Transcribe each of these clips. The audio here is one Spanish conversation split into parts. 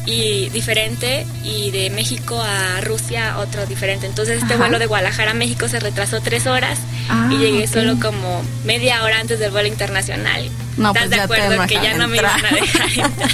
y diferente, y de México a Rusia otro diferente. Entonces este vuelo de Guadalajara a México se retrasó 3 horas y llegué solo como media hora antes del vuelo internacional. No, ¿Estás de acuerdo que ya no me iban a dejar entrar?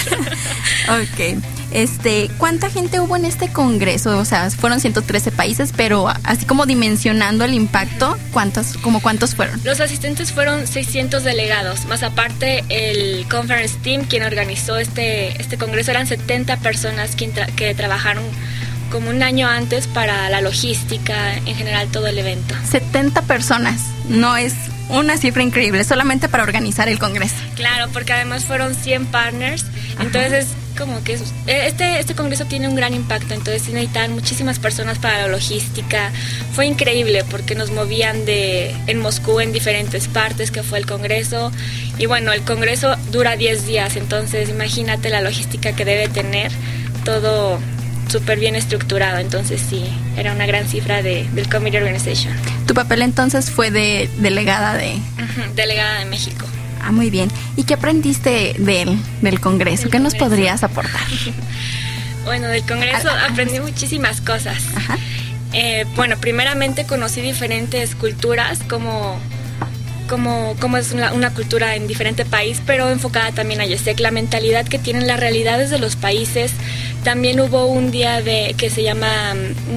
Ok. ¿Cuánta gente hubo en este congreso? O sea, fueron 113 países, pero así como dimensionando el impacto, ¿cuántos fueron? Los asistentes fueron 600 delegados, más aparte el conference team, quien organizó este congreso, eran 70 personas que trabajaron como un año antes para la logística, en general todo el evento. 70 personas, no es una cifra increíble, solamente para organizar el congreso. Claro, porque además fueron 100 partners, entonces como que este congreso tiene un gran impacto, entonces sí necesitan muchísimas personas para la logística. Fue increíble porque nos movían en Moscú en diferentes partes que fue el congreso, y bueno, el congreso dura 10 días, entonces imagínate la logística que debe tener, todo súper bien estructurado. Entonces sí, era una gran cifra del Committee Organization. ¿Tu papel entonces fue de delegada de...? Delegada de México. Ah, muy bien. ¿Y qué aprendiste del Congreso? ¿Qué nos podrías aportar? Bueno, del Congreso aprendí muchísimas cosas. Ajá. Bueno, primeramente conocí diferentes culturas, como es una cultura en diferente país, pero enfocada también a IESEC, la mentalidad que tienen, las realidades de los países. También hubo un día que se llama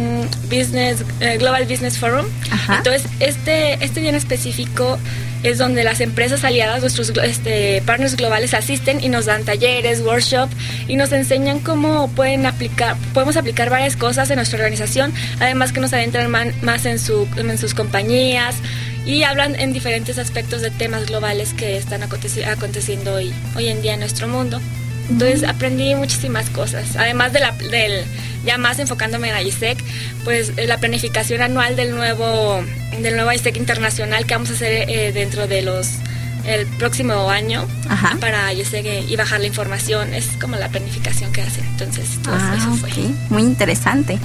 Global Business Forum. Ajá. Entonces, este día en específico es donde las empresas aliadas, nuestros partners globales, asisten y nos dan talleres, workshop, y nos enseñan cómo podemos aplicar varias cosas en nuestra organización, además que nos adentran más en sus compañías, y hablan en diferentes aspectos de temas globales que están aconteciendo hoy en día en nuestro mundo. Entonces aprendí muchísimas cosas, además del ya más enfocándome en IESEC, pues la planificación anual del nuevo IESEC internacional que vamos a hacer dentro de el próximo año. Ajá. Para IESEC y bajar la información, es como la planificación que hacen. Entonces eso fue. Okay. Muy interesante.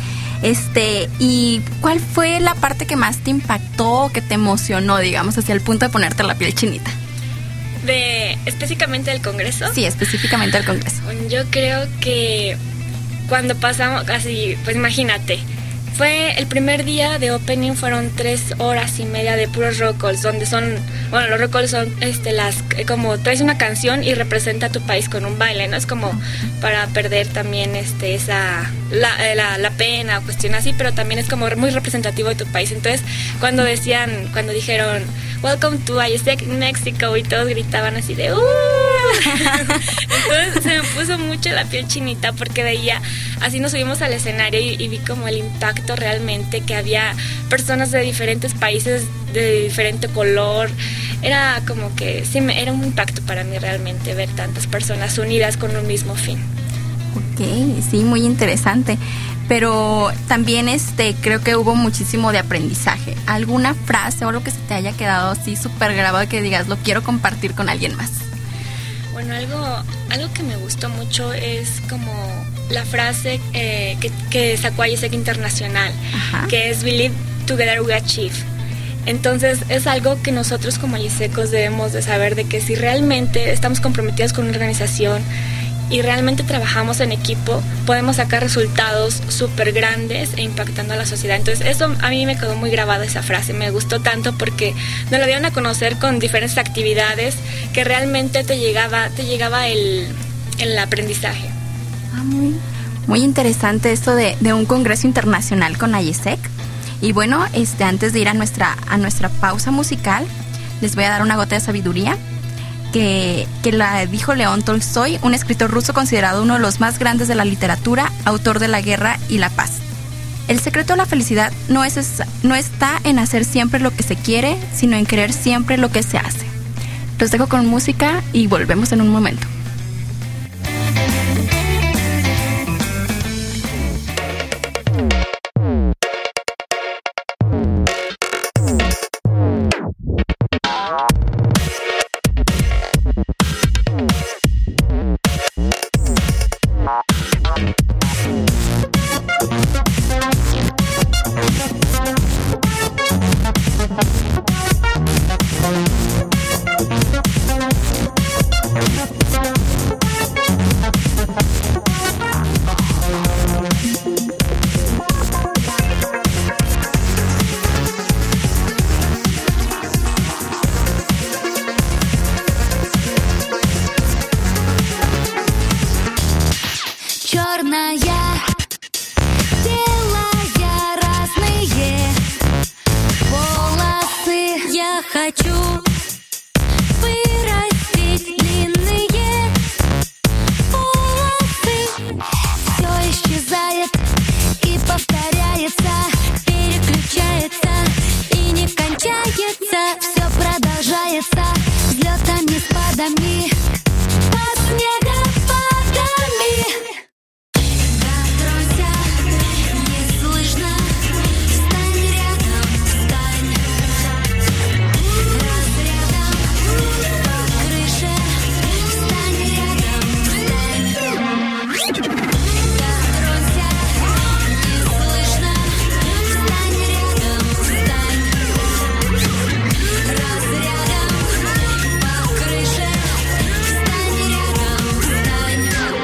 ¿Y cuál fue la parte que más te impactó, que te emocionó, digamos, hacia el punto de ponerte la piel chinita? ¿Específicamente del Congreso? Sí, específicamente del Congreso. Yo creo que cuando pasamos, así, pues imagínate, fue el primer día de opening, fueron 3 horas y media de puros roll calls, donde los roll calls son como traes una canción y representa a tu país con un baile, ¿no? Es como para perder también la pena o cuestión así, pero también es como muy representativo de tu país. Entonces, cuando dijeron Welcome to IESEC Mexico, y todos gritaban así de Entonces se me puso mucho la piel chinita porque veía, así nos subimos al escenario y vi como el impacto realmente, que había personas de diferentes países, de diferente color. Era como que sí, era un impacto para mí realmente ver tantas personas unidas con un mismo fin. Ok, sí, muy interesante. Pero también creo que hubo muchísimo de aprendizaje. ¿Alguna frase o algo que se te haya quedado así súper grabado que digas, lo quiero compartir con alguien más? Bueno, algo que me gustó mucho es como la frase que sacó IESEC Internacional. Ajá. Que es Believe Together We Achieve. Entonces es algo que nosotros como IESECos debemos de saber, de que si realmente estamos comprometidos con una organización y realmente trabajamos en equipo, podemos sacar resultados súper grandes e impactando a la sociedad. Entonces eso a mí me quedó muy grabada, esa frase, me gustó tanto porque nos la dieron a conocer con diferentes actividades que realmente te llegaba el aprendizaje. Muy interesante esto de un congreso internacional con IESEC. Y bueno, antes de ir a nuestra pausa musical, les voy a dar una gota de sabiduría que la dijo León Tolstoy, un escritor ruso considerado uno de los más grandes de la literatura, autor de La guerra y la paz. El secreto de la felicidad no está en hacer siempre lo que se quiere, sino en querer siempre lo que se hace. Los dejo con música y volvemos en un momento. черная, белая, разные волосы. Я хочу вырастить длинные волосы. Все исчезает и повторяется, переключается и не кончается. Все продолжается взлетами, спадами, под снегопадами. Дотронься, не слышно, встань рядом, встань. Разрядом по крыше, встань рядом, встань. Дотронься, не слышно, встань рядом, встань. Разрядом по крыше, встань рядом, встань.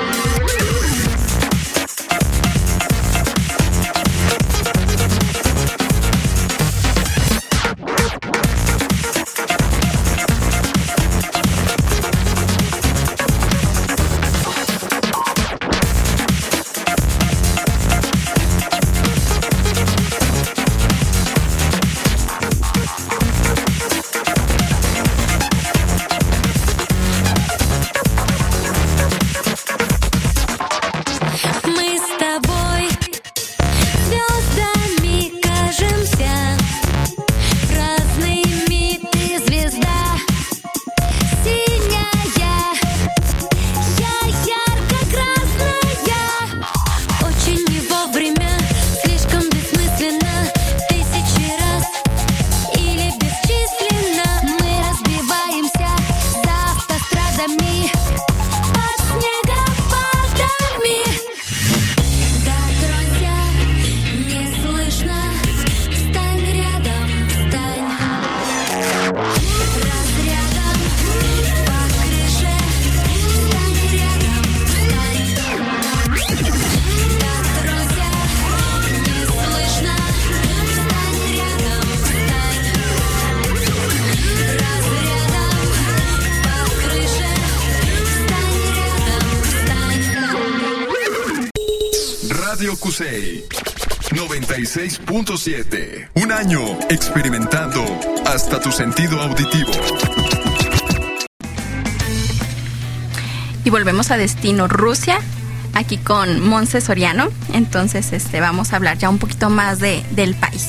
Мы с тобой звездами кажемся, разными. Ты звезда синяя, я ярко-красная. Очень не вовремя, слишком бессмысленно, тысячи раз или бесчисленно. Мы разбиваемся за автострадами, под снегопадами. Дотронься, не слышно, встань рядом, встань. Разрядом по крыше, встань рядом, встань. Дотронься, не слышно, встань рядом, встань. Разрядом по крыше, встань рядом, встань. Radio Cusey 96.7. Un año experimentando hasta tu sentido auditivo. Y volvemos a Destino Rusia, aquí con Monse Soriano. Entonces vamos a hablar ya un poquito más del país.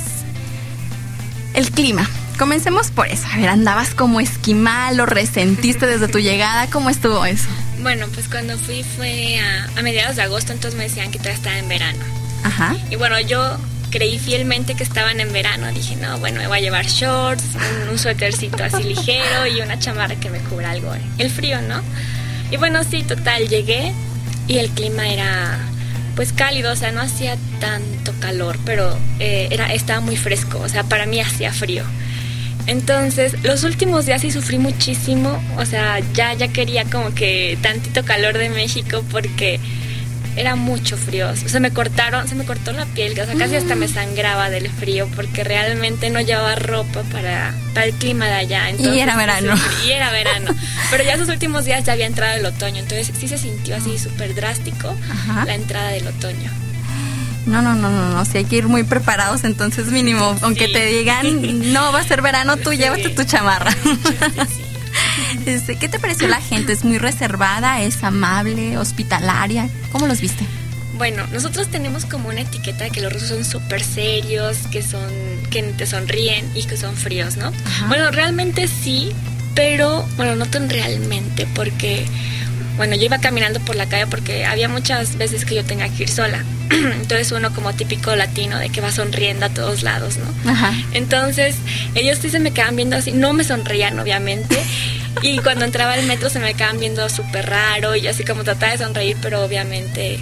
El clima. Comencemos por eso. A ver, ¿andabas como esquimal? ¿Lo resentiste desde tu llegada? ¿Cómo estuvo eso? Bueno, pues cuando fue a mediados de agosto, entonces me decían que todavía estaba en verano. Ajá. Y bueno, yo creí fielmente que estaban en verano. Dije, no, bueno, me voy a llevar shorts, un suétercito así ligero y una chamarra que me cubra algo el frío, ¿no? Y bueno, sí, total, llegué y el clima era pues cálido, o sea, no hacía tanto calor, pero estaba muy fresco, o sea, para mí hacía frío. Entonces, los últimos días sí sufrí muchísimo, o sea, ya quería como que tantito calor de México porque era mucho frío. O sea, se me cortó la piel, o sea, casi hasta me sangraba del frío porque realmente no llevaba ropa para el clima de allá. Entonces, y era verano. Y era verano. Pero ya esos últimos días ya había entrado el otoño, entonces sí se sintió así súper drástico. Ajá. La entrada del otoño. No, sí hay que ir muy preparados, entonces mínimo, sí. Aunque te digan, no va a ser verano, tú sí. Llévate tu chamarra. Sí. ¿Qué te pareció la gente? ¿Es muy reservada? ¿Es amable? ¿Hospitalaria? ¿Cómo los viste? Bueno, nosotros tenemos como una etiqueta de que los rusos son súper serios, que te sonríen y que son fríos, ¿no? Ajá. Bueno, realmente sí, pero bueno, no tan realmente, porque bueno, yo iba caminando por la calle porque había muchas veces que yo tenía que ir sola. Entonces uno como típico latino de que va sonriendo a todos lados, ¿no? Ajá. Entonces ellos sí se me quedaban viendo así, no me sonreían obviamente, y cuando entraba al metro se me quedaban viendo súper raro y yo así como trataba de sonreír, pero obviamente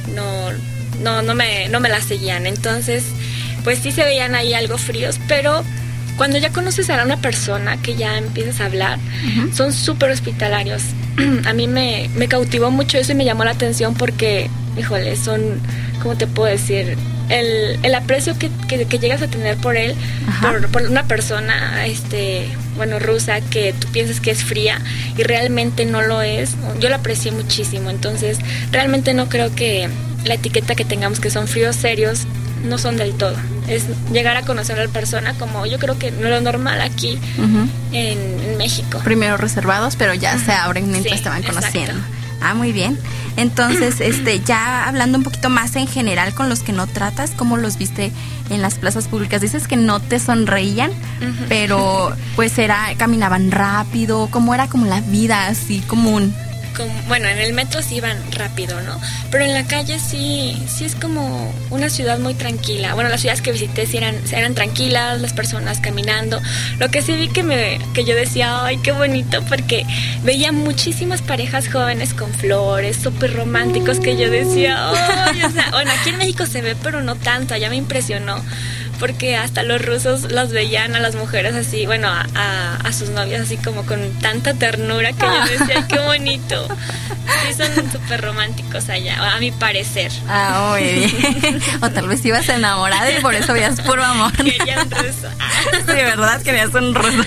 no me la seguían. Entonces pues sí se veían ahí algo fríos, pero cuando ya conoces a una persona que ya empiezas a hablar, uh-huh, son súper hospitalarios. A mí me cautivó mucho eso y me llamó la atención porque, híjole, son, ¿cómo te puedo decir? el aprecio que llegas a tener por él, por una persona, bueno, rusa, que tú piensas que es fría y realmente no lo es, yo lo aprecié muchísimo. Entonces, realmente no creo que la etiqueta que tengamos, que son fríos serios, no son del todo. Es llegar a conocer a la persona como yo creo que no lo normal aquí en México. Primero reservados, pero ya se abren mientras Sí, te van conociendo. exacto. Ah, muy bien. Entonces, ya hablando un poquito más en general con los que no tratas, ¿cómo los viste en las plazas públicas? Dices que no te sonreían, pero pues caminaban rápido, ¿cómo era como la vida así común? Bueno, en el metro sí iban rápido, ¿no? Pero en la calle sí es como una ciudad muy tranquila. Bueno, las ciudades que visité sí eran tranquilas, las personas caminando. Lo que sí vi que yo decía, ay, qué bonito, porque veía muchísimas parejas jóvenes con flores, súper románticos, que yo decía, ay, o sea, bueno, aquí en México se ve, pero no tanto, allá me impresionó. Porque hasta los rusos los veían a las mujeres así, bueno, a sus novias así como con tanta ternura, que yo decía, ay, qué bonito. Sí, son súper románticos allá, a mi parecer. Ah, muy bien. O tal vez ibas enamorada y por eso veías puro amor. Quería un ruso. Sí, ¿verdad? Querías un ruso.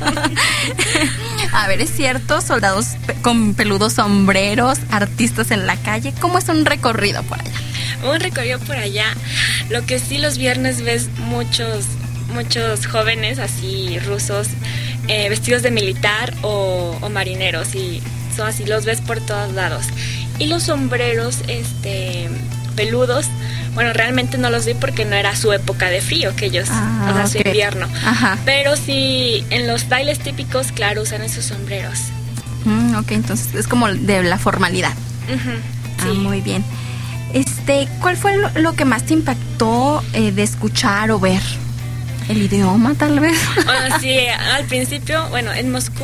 A ver, es cierto, soldados con peludos sombreros, artistas en la calle. ¿Cómo es un recorrido por allá? Un recorrido por allá. Lo que sí, los viernes ves muchos jóvenes así rusos vestidos de militar o marineros, y son así, los ves por todos lados. Y los sombreros peludos, bueno, realmente no los vi porque no era su época de frío, que ellos, o sea, su invierno. Ajá. Pero sí, en los bailes típicos, claro, usan esos sombreros. Ok, entonces es como de la formalidad. Sí. Ah, muy bien. ¿Cuál fue lo que más te impactó de escuchar o ver? ¿El idioma, tal vez? Bueno, sí, al principio, bueno, en Moscú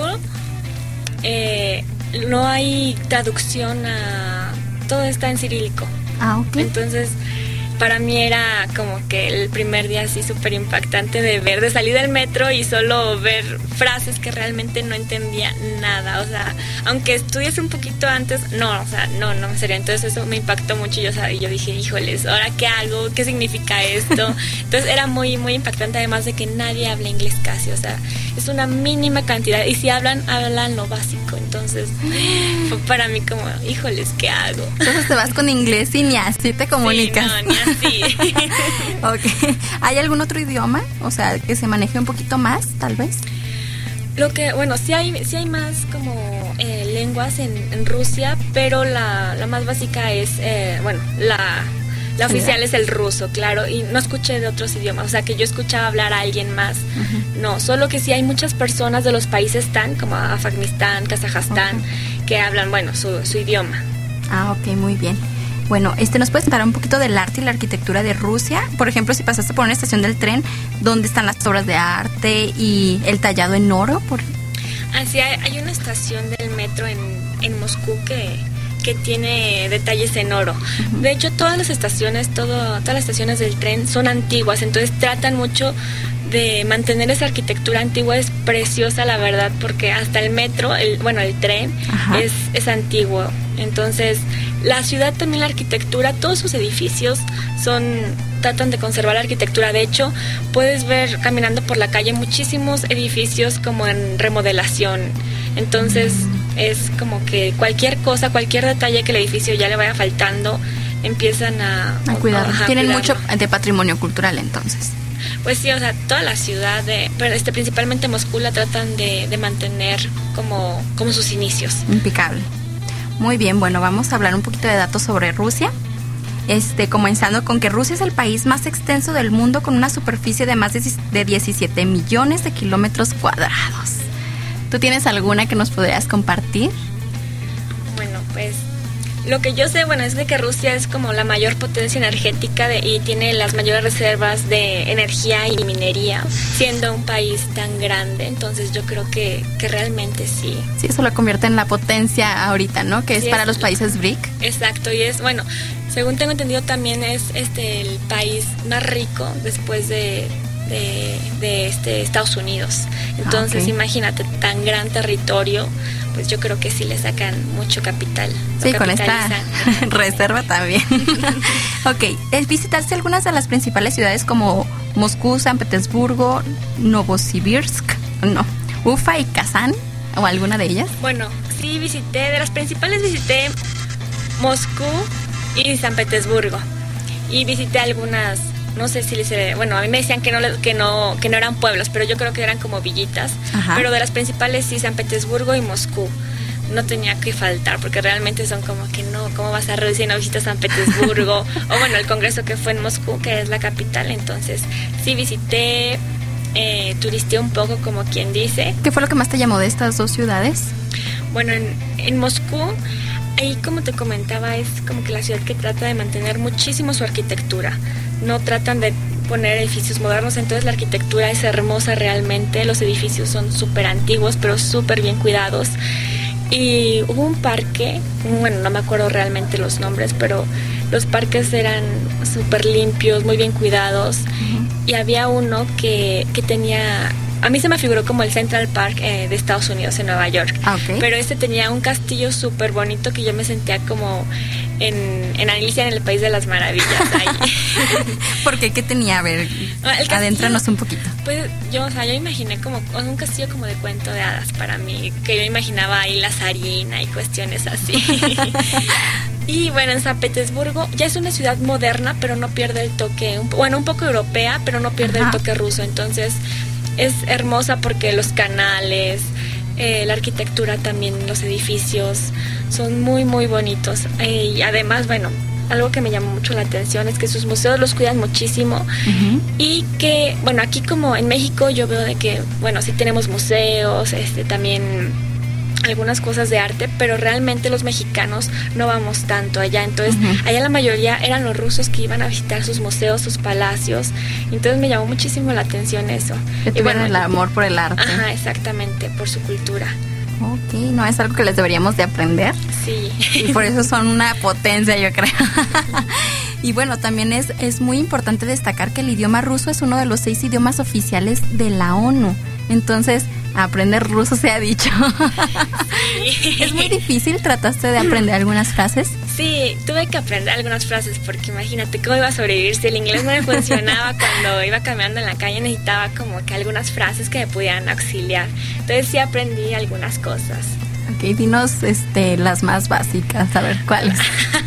no hay traducción todo está en cirílico. Ah, ok. Entonces, para mí era como que el primer día así súper impactante de salir del metro y solo ver frases que realmente no entendía nada. O sea, aunque estudies un poquito antes, no me sería. Entonces eso me impactó mucho y yo dije, híjoles, ¿ahora qué hago? ¿Qué significa esto? Entonces era muy, muy impactante, además de que nadie habla inglés casi. O sea, es una mínima cantidad. Y si hablan lo básico. Entonces fue para mí como, híjoles, ¿qué hago? Entonces te vas con inglés y ni así te comunicas. Sí, no, ni así. Ok. ¿Hay algún otro idioma? O sea, que se maneje un poquito más, tal vez. Sí hay más como lenguas en Rusia, pero la más básica es, la oficial es el ruso, claro, y no escuché de otros idiomas, o sea, que yo escuchaba hablar a alguien más, no, solo que sí hay muchas personas de los países como Afganistán, Kazajstán, que hablan, su idioma. Ah, ok, muy bien. Bueno, ¿nos puedes contar un poquito del arte y la arquitectura de Rusia? Por ejemplo, si pasaste por una estación del tren, ¿dónde están las obras de arte y el tallado en oro? Así hay una estación del metro en Moscú que tiene detalles en oro. De hecho, todas las estaciones del tren son antiguas, entonces tratan mucho de mantener esa arquitectura antigua. Es preciosa, la verdad, porque hasta el metro, el tren es antiguo. Entonces, la ciudad también, la arquitectura, todos sus edificios tratan de conservar la arquitectura. De hecho, puedes ver caminando por la calle muchísimos edificios como en remodelación. Entonces, es como que cualquier detalle que el edificio ya le vaya faltando, empiezan a cuidar. Tienen mucho de patrimonio cultural, entonces. Pues sí, o sea, toda la ciudad, pero principalmente Moscú, la tratan de mantener como sus inicios. Impecable. Muy bien, bueno, vamos a hablar un poquito de datos sobre Rusia. Comenzando con que Rusia es el país más extenso del mundo, con una superficie de más de 17 millones de kilómetros cuadrados. ¿Tú tienes alguna que nos podrías compartir? Bueno, pues lo que yo sé, es de que Rusia es como la mayor potencia energética y tiene las mayores reservas de energía y minería, siendo un país tan grande. Entonces yo creo que realmente sí. Sí, eso lo convierte en la potencia ahorita, ¿no? Que Sí, es para los países BRIC. Exacto, y según tengo entendido, también es el país más rico después de de Estados Unidos. Entonces, Ok. imagínate, tan gran territorio, pues yo creo que sí le sacan mucho capital. lo Sí, con esta capitalizan. reserva también. Ok, ¿visitaste algunas de las principales ciudades como Moscú, San Petersburgo, Novosibirsk, Ufa y Kazán? ¿O alguna de ellas? Bueno, sí visité, de las principales visité Moscú y San Petersburgo. Y visité algunas, no sé si bueno, a mí me decían que no eran pueblos, pero yo creo que eran como villitas. Ajá. Pero de las principales sí, San Petersburgo y Moscú. No tenía que faltar, porque realmente son como que no, ¿cómo vas a reducir una visita a San Petersburgo? O bueno, el congreso que fue en Moscú, que es la capital. Entonces sí visité, turisteé un poco, como quien dice. ¿Qué fue lo que más te llamó de estas dos ciudades? Bueno, en Moscú, ahí como te comentaba, es como que la ciudad que trata de mantener muchísimo su arquitectura. No tratan de poner edificios modernos, entonces la arquitectura es hermosa realmente. Los edificios son súper antiguos, pero súper bien cuidados. Y hubo un parque, bueno, no me acuerdo realmente los nombres, pero los parques eran súper limpios, muy bien cuidados. Y había uno que tenía... A mí se me figuró como el Central Park de Estados Unidos, en Nueva York. Ah, ok. Pero este tenía un castillo súper bonito que yo me sentía como en Alicia en el País de las Maravillas. Ahí. Porque ¿qué tenía? A ver, El castillo- adéntranos un poquito. Pues yo imaginé como un castillo como de cuento de hadas para mí, que yo imaginaba ahí la zarina y cuestiones así. Y bueno, en San Petersburgo ya es una ciudad moderna, pero no pierde el toque, un poco europea, pero no pierde Ajá. el toque ruso. Entonces es hermosa porque los canales, la arquitectura también, los edificios son muy, muy bonitos. Y además, bueno, algo que me llamó mucho la atención es que sus museos los cuidan muchísimo. Ujú. Y que, bueno, aquí como en México yo veo de que, bueno, sí tenemos museos, también algunas cosas de arte, pero realmente los mexicanos no vamos tanto allá. Entonces, Ujú. allá la mayoría eran los rusos que iban a visitar sus museos, sus palacios. Entonces me llamó muchísimo la atención eso. Que Y tuvieron bueno, el amor por el arte. Ajá, exactamente, por su cultura. Ok, no es algo que les deberíamos de aprender. Sí. Y por eso son una potencia, yo creo. Y bueno, también es muy importante destacar que el idioma ruso es uno de los 6 idiomas oficiales de la ONU. Entonces, aprender ruso se ha dicho. Es muy difícil, ¿trataste de aprender algunas frases? Sí, tuve que aprender algunas frases porque imagínate cómo iba a sobrevivir si el inglés no me funcionaba. Cuando iba caminando en la calle necesitaba como que algunas frases que me pudieran auxiliar. Entonces sí aprendí algunas cosas. Ok, dinos las más básicas, a ver cuáles.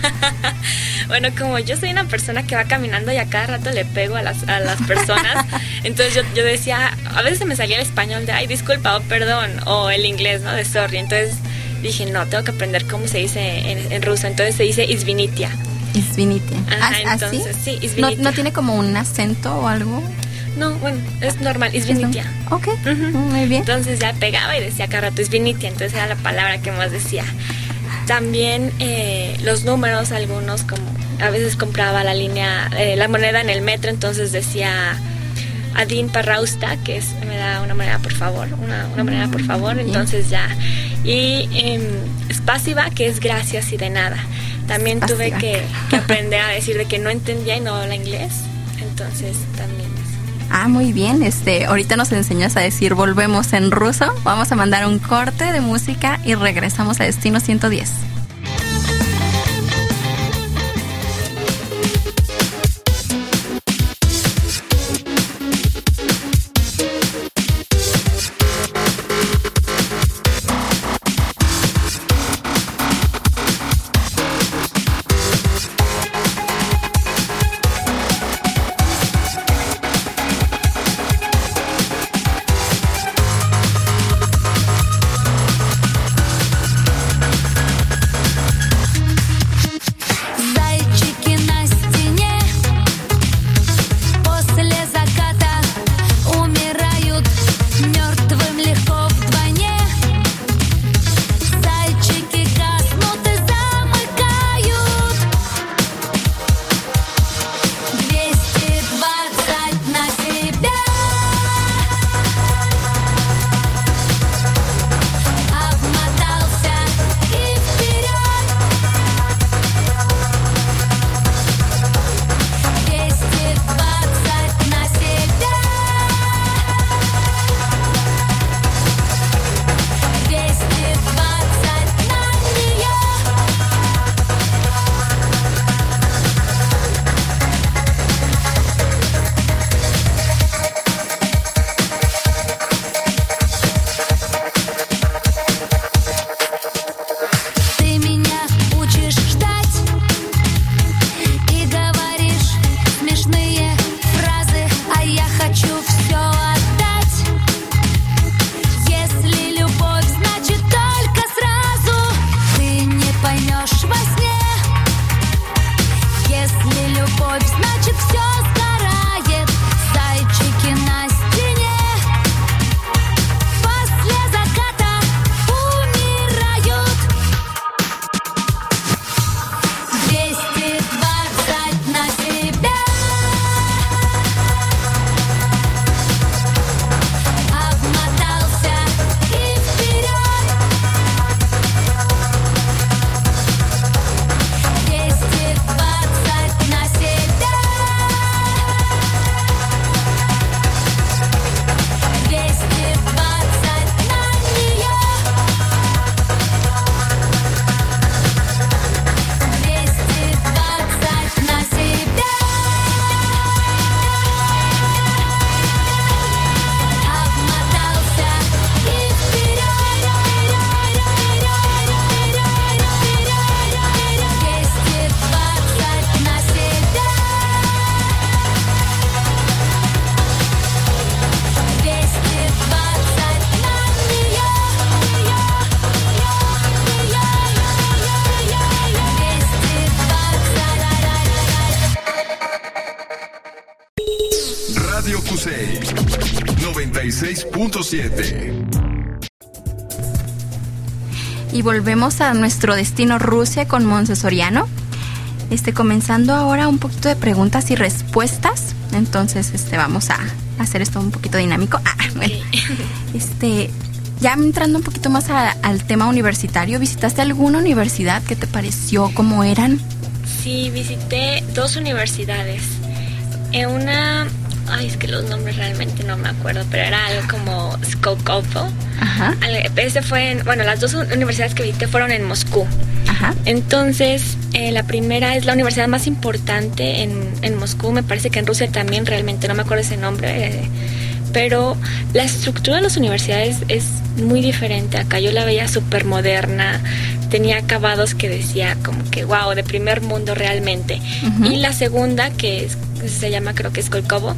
Bueno, como yo soy una persona que va caminando y a cada rato le pego a las personas, entonces yo decía, a veces se me salía el español de, ay, disculpa, o perdón, o el inglés, ¿no? De sorry. Entonces dije, no, tengo que aprender cómo se dice en ruso. Entonces se dice izvinitia. Izvinitia. Ajá, ¿Así? entonces, sí, ¿No, izvinitia. ¿No tiene como un acento o algo? No, bueno, es normal, izvinitia. Ok, Ujú. muy bien. Entonces ya pegaba y decía cada rato izvinitia, entonces era la palabra que más decía. También los números, algunos, como a veces compraba la moneda en el metro, entonces decía Adin Parrausta, que es me da una moneda por favor, una moneda por favor, Bien. entonces ya. Y Spasiba, que es gracias y de nada. También tuve Spasiba. que aprender a decir de que no entendía y no habla inglés, entonces también. Ah, muy bien. Ahorita nos enseñas a decir volvemos en ruso. Vamos a mandar un corte de música y regresamos a Destino 110. Radio Cusey 96.7. Y volvemos a nuestro destino Rusia con Monse Soriano. Comenzando ahora un poquito de preguntas y respuestas. Entonces, vamos a hacer esto un poquito dinámico. Bueno. Ya entrando un poquito más al tema universitario, ¿visitaste alguna universidad? ¿Qué te pareció? ¿Cómo eran? Sí, visité 2 universidades. Es que los nombres realmente no me acuerdo, pero era algo como Skolkovo. Ajá. Ese fue las 2 universidades que visité fueron en Moscú. Ajá. Entonces, la primera es la universidad más importante en Moscú. Me parece que en Rusia también, realmente no me acuerdo ese nombre. Pero la estructura de las universidades es muy diferente. Acá yo la veía súper moderna, tenía acabados que decía como que wow, de primer mundo realmente. Uh-huh. Y la segunda, que se llama creo que Skolkovo,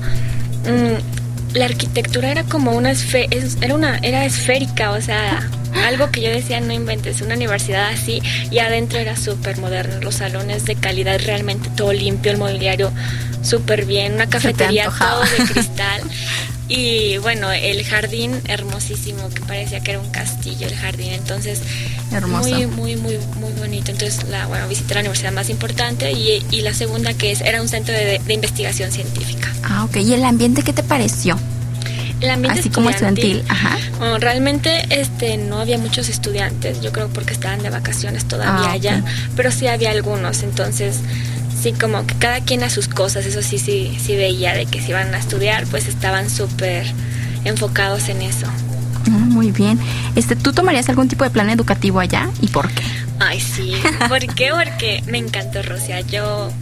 la arquitectura era como era esférica, o sea, algo que yo decía, no inventes, una universidad así, y adentro era súper moderno, los salones de calidad, realmente todo limpio, el mobiliario súper bien, una cafetería todo de cristal. Y bueno, el jardín hermosísimo, que parecía que era un castillo el jardín. Entonces, hermoso. Muy, muy, muy, muy bonito. Entonces, visité la universidad más importante y la segunda que era un centro de investigación científica. Ah, ok. ¿Y el ambiente qué te pareció? El ambiente así como estudiantil. Ajá. Bueno, realmente no había muchos estudiantes, yo creo porque estaban de vacaciones todavía allá, pero sí había algunos. Entonces, sí, como que cada quien a sus cosas, eso sí veía de que si iban a estudiar, pues estaban súper enfocados en eso. Muy bien. ¿Tú tomarías algún tipo de plan educativo allá y por qué? Ay, sí. ¿Por qué? Porque me encantó Rusia. Yo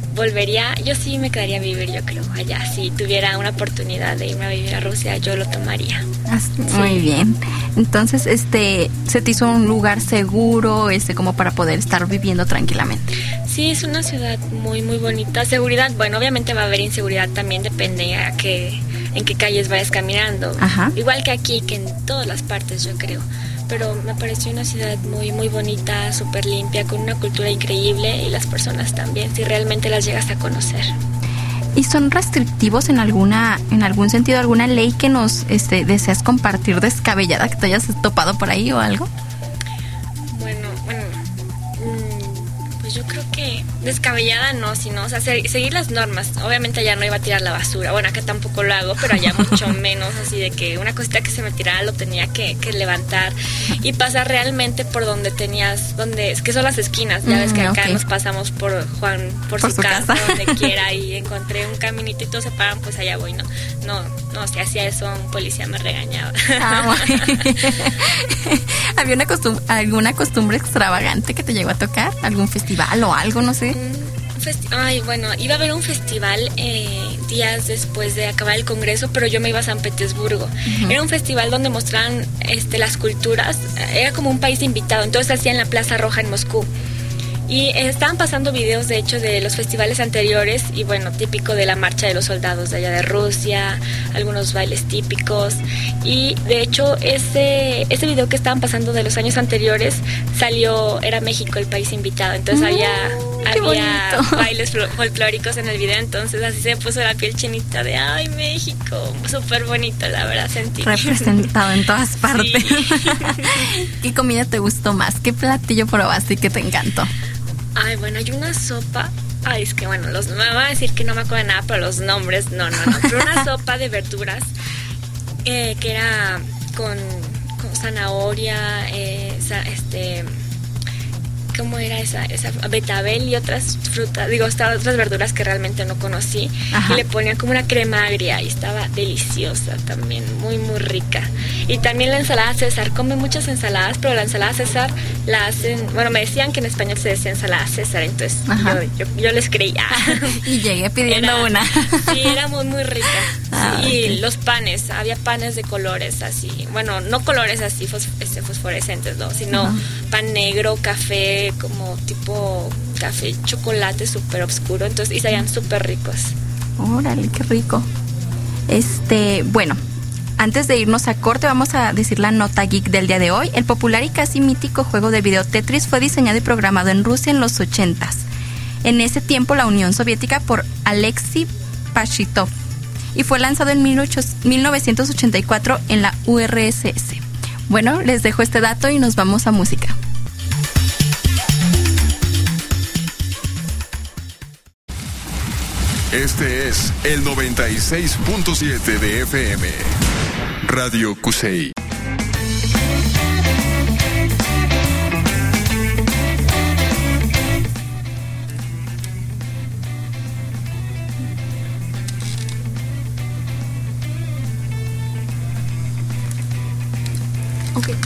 sí me quedaría a vivir, yo creo, allá. Si tuviera una oportunidad de irme a vivir a Rusia, yo lo tomaría. Muy bien. Entonces, ¿se te hizo un lugar seguro, como para poder estar viviendo tranquilamente? Sí, es una ciudad muy, muy bonita. Seguridad, bueno, obviamente va a haber inseguridad también, depende en qué calles vayas caminando. Ajá. Igual que aquí, que en todas las partes, yo creo. Pero me pareció una ciudad muy, muy bonita, súper limpia, con una cultura increíble y las personas también, si realmente las llegas a conocer. ¿Y son restrictivos en algún sentido, alguna ley que nos deseas compartir descabellada, que te hayas topado por ahí o algo? Bueno, pues yo creo que descabellada no, sino, o sea, seguir las normas. Obviamente allá no iba a tirar la basura, bueno, acá tampoco lo hago, pero allá mucho menos, así de que una cosita que se me tirara lo tenía que levantar y pasar realmente por donde que son las esquinas, ya ves que acá nos pasamos por su casa, donde quiera, y encontré un caminito y todos se paran, pues allá voy, no, si hacía eso un policía me regañaba. ¿Había alguna costumbre extravagante que te llegó a tocar? ¿Algún festival o algo, no sé? Iba a haber un festival días después de acabar el congreso, pero yo me iba a San Petersburgo. Uh-huh. Era un festival donde mostraban las culturas, era como un país invitado, entonces hacía en la Plaza Roja en Moscú. Y estaban pasando videos, de hecho, de los festivales anteriores y, bueno, típico de la marcha de los soldados de allá de Rusia, algunos bailes típicos. Y, de hecho, ese video que estaban pasando de los años anteriores era México el país invitado. Entonces había bailes folclóricos en el video, entonces así se puso la piel chinita de ¡ay, México! Súper bonito, la verdad, sentí. Representado en todas partes. Sí. ¿Qué comida te gustó más? ¿Qué platillo probaste y qué te encantó? Ay, bueno, hay una sopa. Ay, es que bueno, me van a decir que no me acuerdo de nada, pero los nombres, no. Pero una sopa de verduras que era con zanahoria, ¿cómo era esa betabel y otras frutas? Otras verduras que realmente no conocí. Ajá. Y le ponían como una crema agria y estaba deliciosa también, muy, muy rica. Y también la ensalada César. Come muchas ensaladas, pero la ensalada César la hacen... Bueno, me decían que en español se decía ensalada César, entonces yo les creía. Y llegué pidiendo una. Sí, era muy, muy rica. Sí, y los panes, había panes de colores así. Bueno, no colores así fosforescentes, no, sino pan negro, café, como tipo café chocolate súper oscuro, entonces, y salían súper ricos. Órale, qué rico. Bueno, antes de irnos a corte vamos a decir la nota geek del día de hoy. El popular y casi mítico juego de video Tetris fue diseñado y programado en Rusia en los 80s. En ese tiempo la Unión Soviética por Alexei Pashitov y fue lanzado en 1984 en la URSS. Bueno, les dejo este dato y nos vamos a música. Este es el 96.7 de FM. Radio Cusey. Okay.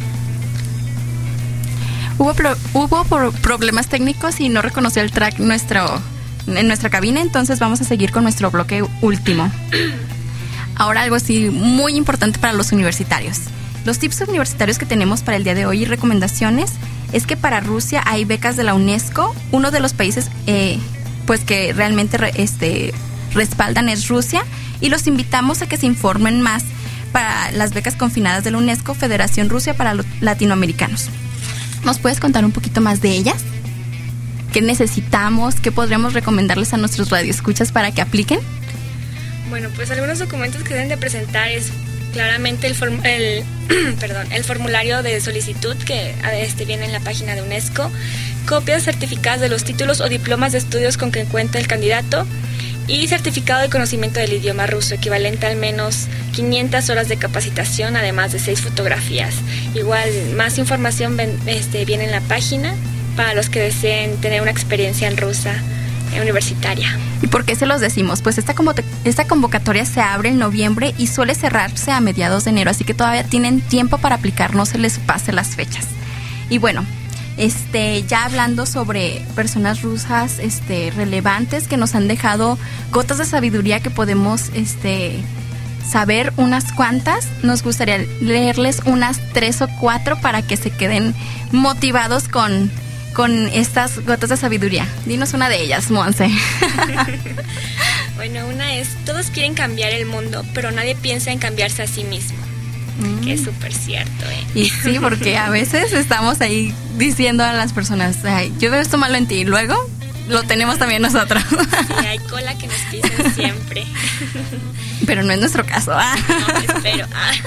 Hubo problemas técnicos y no reconoció el track en nuestra cabina, entonces vamos a seguir con nuestro bloque último. Ahora algo así muy importante para los universitarios. Los tips universitarios que tenemos para el día de hoy y recomendaciones es que para Rusia hay becas de la UNESCO. Uno de los países pues que realmente respaldan es Rusia, y los invitamos a que se informen más para las becas confinadas de la UNESCO, Federación Rusia para los Latinoamericanos. ¿Nos puedes contar un poquito más de ellas? ¿Qué necesitamos? ¿Qué podríamos recomendarles a nuestros radioescuchas para que apliquen? Bueno, pues algunos documentos que deben de presentar es claramente el formulario de solicitud que viene en la página de UNESCO, copias certificadas de los títulos o diplomas de estudios con que cuenta el candidato y certificado de conocimiento del idioma ruso, equivalente a al menos 500 horas de capacitación, además de 6 fotografías. Igual, más información viene en la página para los que deseen tener una experiencia en rusa universitaria. ¿Y por qué se los decimos? Pues esta convocatoria se abre en noviembre y suele cerrarse a mediados de enero, así que todavía tienen tiempo para aplicar, no se les pase las fechas. Y bueno, ya hablando sobre personas rusas relevantes que nos han dejado gotas de sabiduría que podemos saber unas cuantas, nos gustaría leerles unas 3 o 4 para que se queden motivados con estas gotas de sabiduría. Dinos una de ellas, Monse. Bueno, una es: todos quieren cambiar el mundo, pero nadie piensa en cambiarse a sí mismo. Que es súper cierto, Y sí, porque a veces estamos ahí diciendo a las personas: ay, yo veo esto malo en ti, y luego lo tenemos también nosotros. Sí, hay cola que nos pisen siempre. Pero no es nuestro caso. No, espero.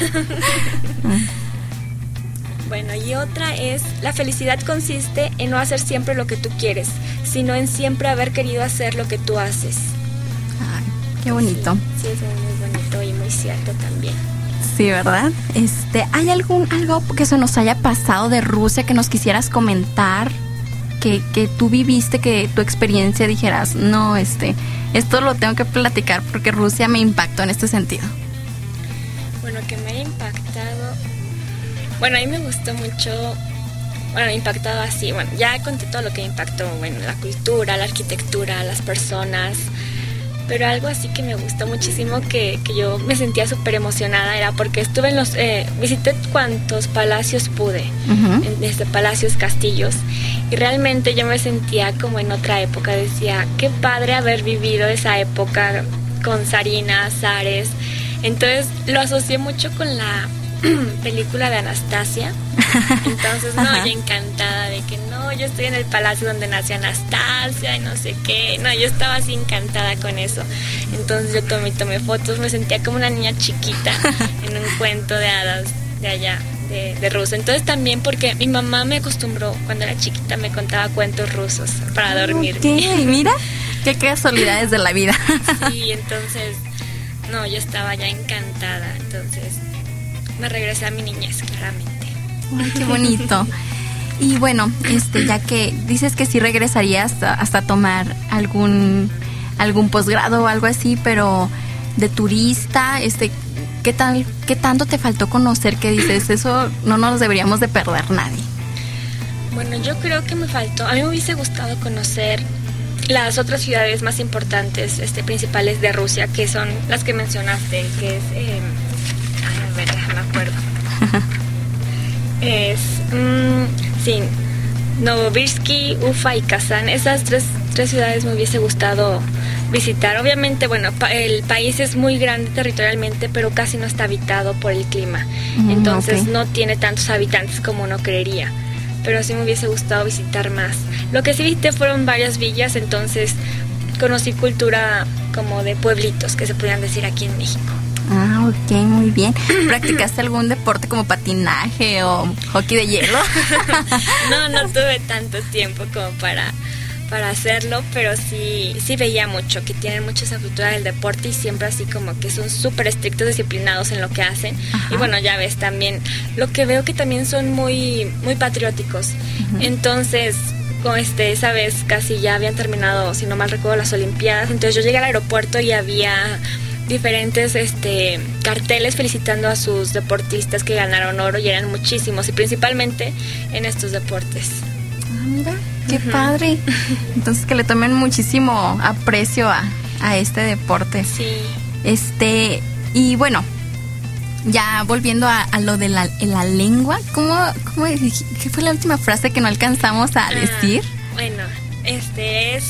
Bueno, y otra es: la felicidad consiste en no hacer siempre lo que tú quieres, sino en siempre haber querido hacer lo que tú haces. Ay, qué bonito. Sí, es muy bonito y muy cierto también. Sí, ¿verdad? ¿Hay algo que se nos haya pasado de Rusia que nos quisieras comentar? Que tú viviste, que tu experiencia dijeras: no, esto lo tengo que platicar porque Rusia me impactó en este sentido. Bueno, que me haya impactado. Bueno, a mí me gustó mucho. Bueno, impactado así. Bueno, ya conté todo lo que me impactó. Bueno, la cultura, la arquitectura, las personas. Pero algo así que me gustó muchísimo, que yo me sentía súper emocionada, era porque estuve visité cuantos palacios pude, desde palacios, castillos, y realmente yo me sentía como en otra época. Decía, qué padre haber vivido esa época con zarinas, zares. Entonces lo asocié mucho con la película de Anastasia. Entonces, no, yo encantada de que no, yo estoy en el palacio donde nació Anastasia y no sé qué. No, yo estaba así encantada con eso. Entonces yo tomé fotos, me sentía como una niña chiquita en un cuento de hadas de allá, de ruso. Entonces también porque mi mamá me acostumbró, cuando era chiquita me contaba cuentos rusos para dormir. ¿Qué? Mira, qué casualidades de la vida. Sí, entonces, no, yo estaba ya encantada. Entonces me regresé a mi niñez, claramente. Ay, qué bonito. Y bueno, ya que dices que sí regresarías hasta tomar algún posgrado o algo así, pero de turista, ¿qué tanto te faltó conocer que dices, eso no nos deberíamos de perder nadie? Bueno, yo creo que me faltó, a mí me hubiese gustado conocer las otras ciudades más importantes, principales de Rusia, que son las que mencionaste, que es, a ver, déjame acuerdo. Es, sí, Novosibirsk, Ufa y Kazán. Esas tres ciudades me hubiese gustado visitar. Obviamente, bueno, el país es muy grande territorialmente, pero casi no está habitado por el clima. Entonces no tiene tantos habitantes como uno creería. Pero sí me hubiese gustado visitar más. Lo que sí visité fueron varias villas, entonces conocí cultura como de pueblitos, que se podían decir aquí en México. Ah, ok, muy bien. ¿Practicaste algún deporte como patinaje o hockey de hielo? No tuve tanto tiempo como para hacerlo, pero sí veía mucho, que tienen mucha esa cultura del deporte y siempre así como que son súper estrictos, disciplinados en lo que hacen. Ajá. Y bueno, ya ves también, lo que veo que también son muy, muy patrióticos. Entonces, con esa vez casi ya habían terminado, si no mal recuerdo, las Olimpiadas. Entonces yo llegué al aeropuerto y había diferentes carteles felicitando a sus deportistas que ganaron oro, y eran muchísimos, y principalmente en estos deportes. Ah, mira, qué padre. Entonces que le tomen muchísimo aprecio a este deporte. Sí. Y bueno, ya volviendo a lo de la lengua, ¿qué fue la última frase que no alcanzamos a decir? Bueno, es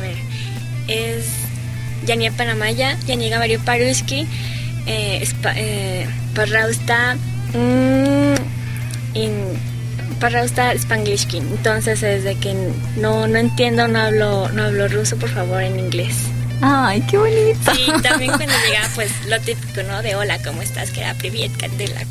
Janie Panamaya, Janiga Mario Paruski, Parrausta Spanglishkin. Entonces es de que no entiendo, no hablo ruso, por favor, en inglés. Ay, qué bonito. Sí, también cuando llegaba, pues lo típico, ¿no? De hola, ¿cómo estás? Que era Privyet Cadillac.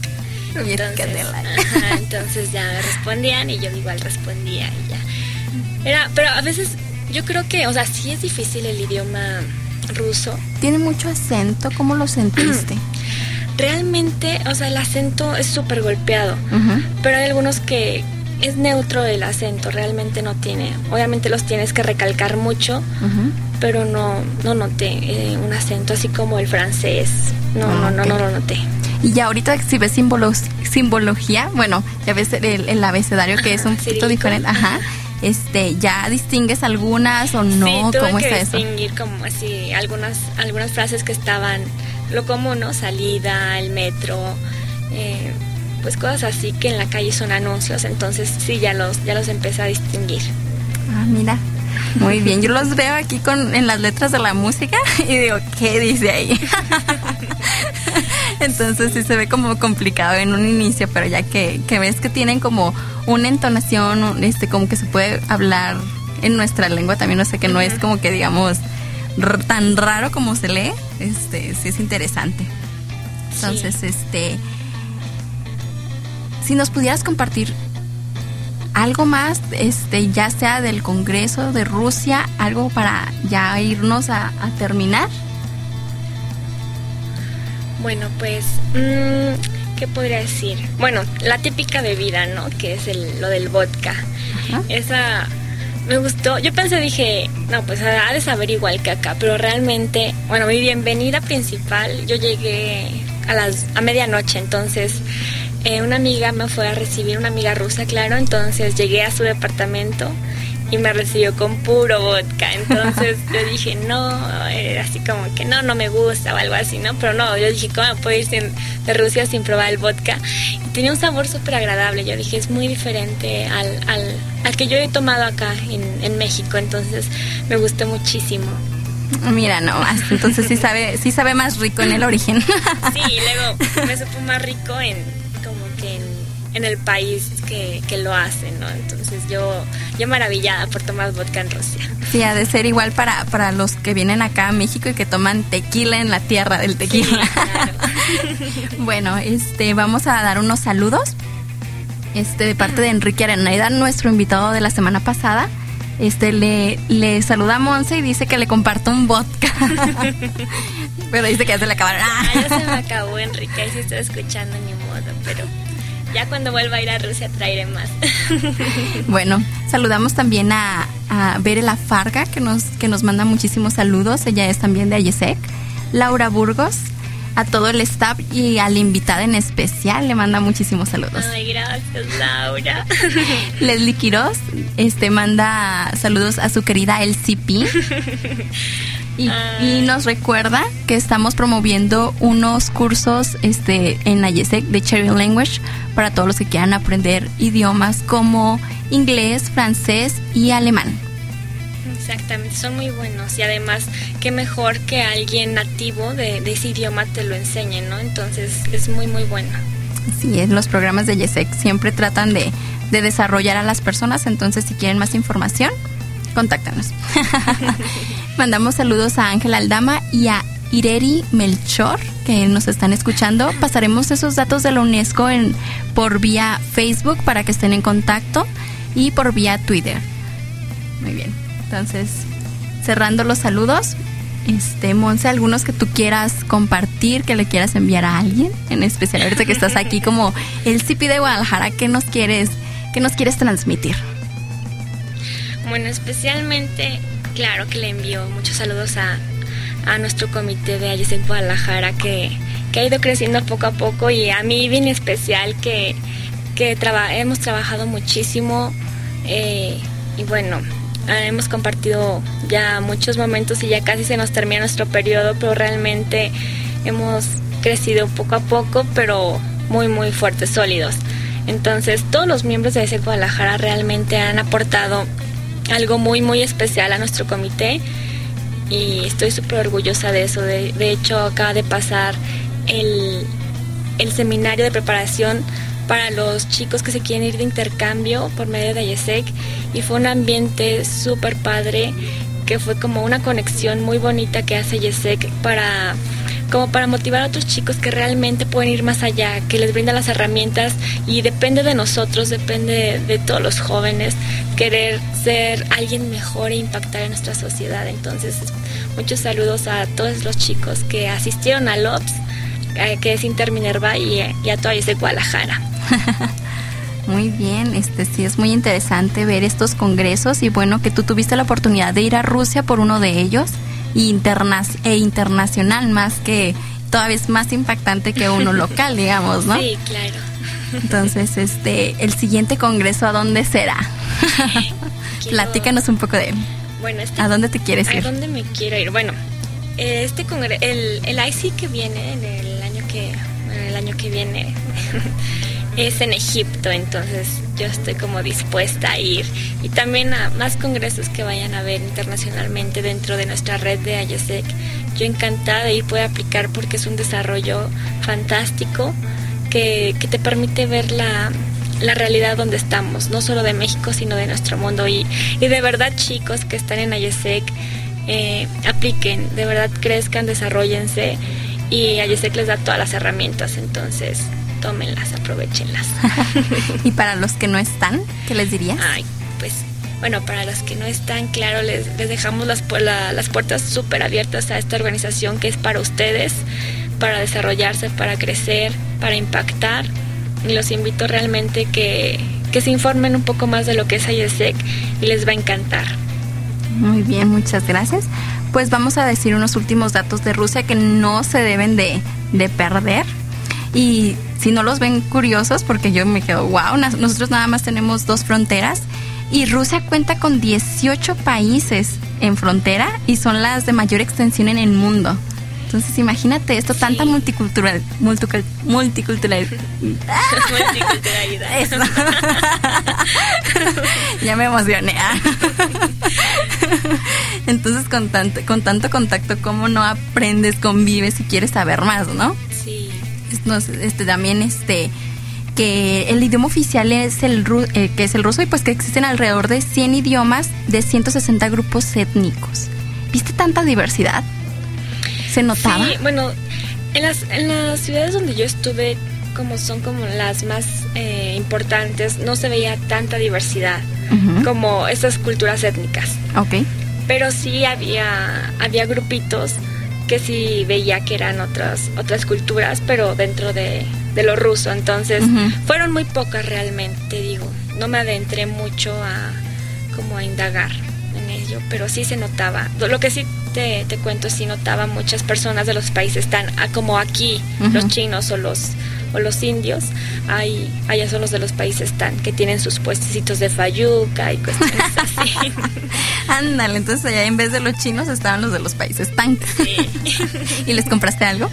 Entonces ya me respondían y yo igual respondía y ya. Pero a veces yo creo que, o sea, sí es difícil el idioma ruso. Tiene mucho acento, ¿cómo lo sentiste? Realmente, o sea, el acento es súper golpeado, pero hay algunos que es neutro el acento, realmente no tiene. Obviamente los tienes que recalcar mucho, pero no noté un acento así como el francés. No lo noté. Y ya ahorita si ves simbología, bueno, ya ves el abecedario que es un poquito diferente, ¿ya distingues algunas o no? Sí, ¿Cómo tuve que está distinguir como así algunas frases que estaban lo común, ¿no? Salida, el metro, pues cosas así que en la calle son anuncios, entonces sí, ya los empecé a distinguir. Ah, mira, muy bien. Yo los veo aquí en las letras de la música y digo, ¿qué dice ahí? Entonces sí se ve como complicado en un inicio, pero ya que ves que tienen como una entonación, como que se puede hablar en nuestra lengua también, o sea que no es como que digamos tan raro como se lee, sí es interesante. Entonces, si nos pudieras compartir algo más, ya sea del Congreso de Rusia, algo para ya irnos a terminar. Bueno, pues, ¿qué podría decir? Bueno, la típica bebida, ¿no? Que es lo del vodka. Ajá. Esa me gustó. Yo dije, no, pues ha de saber igual que acá, pero realmente, bueno, mi bienvenida principal, yo llegué a medianoche, entonces una amiga me fue a recibir, una amiga rusa, claro, entonces llegué a su departamento y me recibió con puro vodka. Entonces yo dije, no, era así como que no me gusta o algo así, ¿no? Pero no, yo dije, ¿cómo puedo ir de Rusia sin probar el vodka? Y tenía un sabor súper agradable. Yo dije, es muy diferente al que yo he tomado acá en México. Entonces me gustó muchísimo. Mira, no, entonces sí sabe más rico en el origen. Sí, y luego me supo más rico en el país que lo hace, ¿no? Entonces yo maravillada por tomar vodka en Rusia. Sí, ha de ser igual para los que vienen acá a México y que toman tequila en la tierra del tequila. Sí, claro. Bueno, vamos a dar unos saludos. De parte de Enrique Areneda, nuestro invitado de la semana pasada. Le saluda a Monse y dice que le comparto un vodka. Pero dice que ya se le acabaron. Ya se me acabó, Enrique, ahí sí estoy escuchando, ni modo, pero ya cuando vuelva a ir a Rusia traeré más. Bueno, saludamos también a Verela Farga, que nos manda muchísimos saludos. Ella es también de Ayesec. Laura Burgos, a todo el staff y a la invitada en especial le manda muchísimos saludos. Ay, gracias, Laura. Leslie Quiroz manda saludos a su querida LCP. Y nos recuerda que estamos promoviendo unos cursos en Ayesec de Sharing Language para todos los que quieran aprender idiomas como inglés, francés y alemán. Exactamente, son muy buenos y además qué mejor que alguien nativo de ese idioma te lo enseñe, ¿no? Entonces es muy muy bueno. Sí, los programas de Ayesec siempre tratan de desarrollar a las personas, entonces si quieren más información, contáctanos. Mandamos saludos a Ángela Aldama y a Ireri Melchor, que nos están escuchando. Pasaremos esos datos de la UNESCO por vía Facebook para que estén en contacto y por vía Twitter. Muy bien. Entonces, cerrando los saludos, Monse, algunos que tú quieras compartir, que le quieras enviar a alguien, en especial ahorita que estás aquí como el CIPI de Guadalajara, ¿qué nos quieres transmitir? Bueno, especialmente, claro que le envío muchos saludos a nuestro comité de AYESEC Guadalajara que ha ido creciendo poco a poco, y a mí bien especial que hemos trabajado muchísimo, y bueno, hemos compartido ya muchos momentos y ya casi se nos termina nuestro periodo, pero realmente hemos crecido poco a poco, pero muy muy fuertes, sólidos. Entonces todos los miembros de AYESEC Guadalajara realmente han aportado algo muy muy especial a nuestro comité, y estoy súper orgullosa de eso. De hecho, acaba de pasar el seminario de preparación para los chicos que se quieren ir de intercambio por medio de AYESEC, y fue un ambiente súper padre, que fue como una conexión muy bonita que hace AYESEC para motivar a otros chicos que realmente pueden ir más allá, que les brinda las herramientas, y depende de nosotros, depende de todos los jóvenes querer ser alguien mejor e impactar en nuestra sociedad. Entonces, muchos saludos a todos los chicos que asistieron al OPS, que es Inter Minerva, y a toda AYESEC Guadalajara. Muy bien, sí es muy interesante ver estos congresos, y bueno, que tú tuviste la oportunidad de ir a Rusia por uno de ellos, internacional, más que todavía es más impactante que uno local, digamos, ¿no? Sí, claro. Entonces, el siguiente congreso, ¿a dónde será? Platícanos un poco de él. Bueno, ¿a dónde te quieres ir? ¿A dónde me quiero ir? Bueno, el IC que viene el año que viene es en Egipto, entonces yo estoy como dispuesta a ir, y también a más congresos que vayan a ver internacionalmente dentro de nuestra red de AYESEC. Yo encantada de ir, poder aplicar, porque es un desarrollo fantástico que te permite ver la realidad donde estamos, no solo de México, sino de nuestro mundo, y de verdad, chicos que están en AYESEC, apliquen, de verdad crezcan, desarróllense, y AYESEC les da todas las herramientas, entonces tómenlas, aprovechenlas. ¿Y para los que no están, qué les dirías? Ay, pues, bueno, para los que no están, claro, les dejamos las puertas súper abiertas a esta organización, que es para ustedes, para desarrollarse, para crecer, para impactar, y los invito realmente que se informen un poco más de lo que es AYESEC, y les va a encantar. Muy bien, muchas gracias. Pues vamos a decir unos últimos datos de Rusia que no se deben de perder. Y si no los ven curiosos, porque yo me quedo, wow, nosotros nada más tenemos 2 fronteras, y Rusia cuenta con 18 países en frontera, y son las de mayor extensión en el mundo. Entonces imagínate esto, tanta multiculturalidad. Eso. Ya me emocioné. Entonces con tanto contacto, ¿cómo no aprendes, convives y quieres saber más, no? Sí. También que el idioma oficial es el ruso, y pues que existen alrededor de 100 idiomas de 160 grupos étnicos. ¿Viste tanta diversidad? ¿Se notaba? Sí, bueno, en las ciudades donde yo estuve, son como las más importantes, no se veía tanta diversidad como esas culturas étnicas. Okay. Pero sí había grupitos que sí veía que eran otras culturas, pero dentro de lo ruso. Entonces, fueron muy pocas realmente, digo. No me adentré mucho a indagar en ello, pero sí se notaba. Lo que sí te cuento, sí notaba muchas personas de los países como aquí, los chinos o los indios, allá son los de los países que tienen sus puestecitos de fayuca y cuestiones así. Ándale, entonces allá en vez de los chinos estaban los de los países Sí. ¿Y les compraste algo?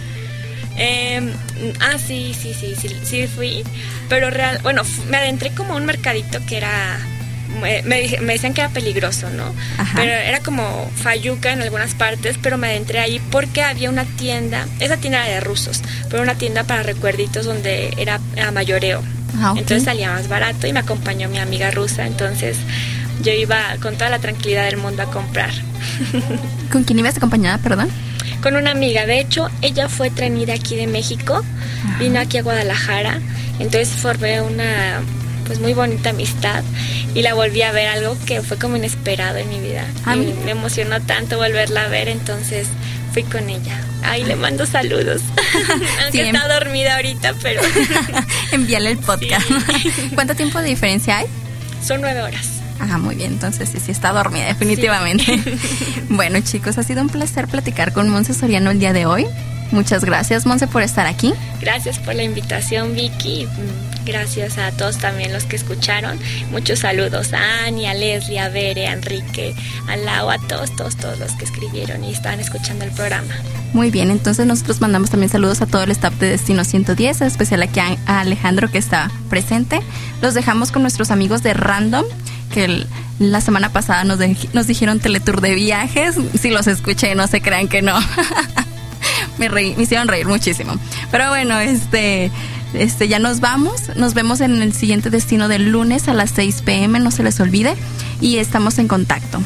Sí fui, pero me adentré como a un mercadito que era, me decían que era peligroso, ¿no? Ajá. Pero era como fayuca en algunas partes, pero me adentré ahí porque había una tienda, esa tienda era de rusos, pero una tienda para recuerditos donde era a mayoreo. Okay. Entonces salía más barato, y me acompañó mi amiga rusa, entonces yo iba con toda la tranquilidad del mundo a comprar. ¿Con quién ibas acompañada, perdón? Con una amiga, de hecho, ella fue trainera aquí de México, vino aquí a Guadalajara, entonces formé una pues muy bonita amistad y la volví a ver, algo que fue como inesperado en mi vida. Y me emocionó tanto volverla a ver, entonces fui con ella. Ay, le mando saludos. Aunque está dormida ahorita, pero... Envíale el podcast. Sí. ¿Cuánto tiempo de diferencia hay? Son 9 horas. Ah, muy bien, entonces sí está dormida, definitivamente. Sí. Bueno, chicos, ha sido un placer platicar con Monse Soriano el día de hoy. Muchas gracias, Monse, por estar aquí. Gracias por la invitación, Vicky. Gracias a todos también los que escucharon. Muchos saludos a Ani, a Leslie, a Bere, a Enrique, a Lau, a todos los que escribieron y estaban escuchando el programa. Muy bien, entonces nosotros mandamos también saludos a todo el staff de Destino 110, en especial aquí a Alejandro, que está presente. Los dejamos con nuestros amigos de Random, que la semana pasada nos dijeron Teletour de viajes. Si los escuché, no se crean que no. Me hicieron reír muchísimo. Pero bueno, ya nos vamos. Nos vemos en el siguiente destino del lunes a las 6 p.m. No se les olvide. Y estamos en contacto.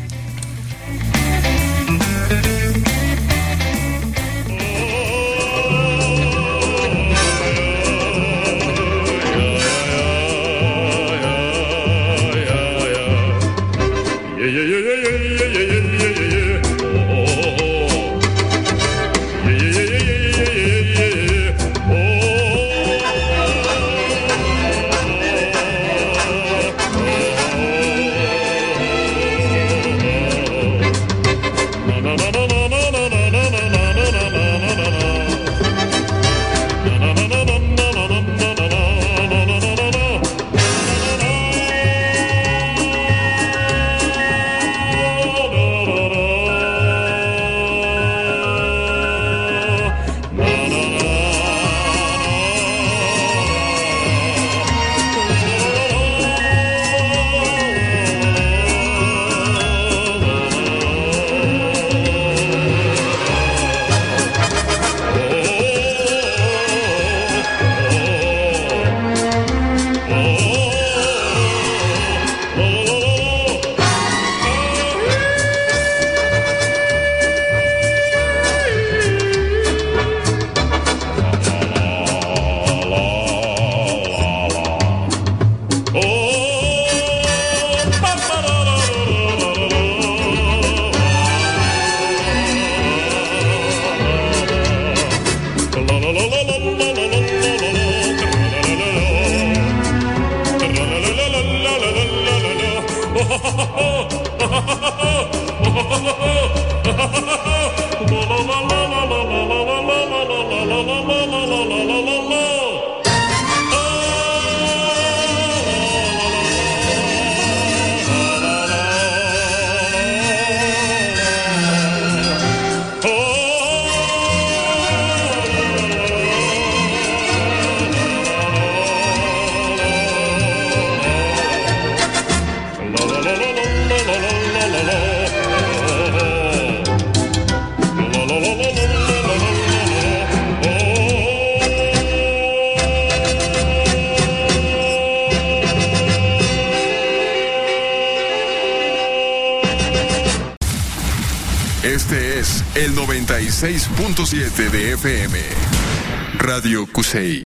Este es el 96.7 de FM. Radio Cusey.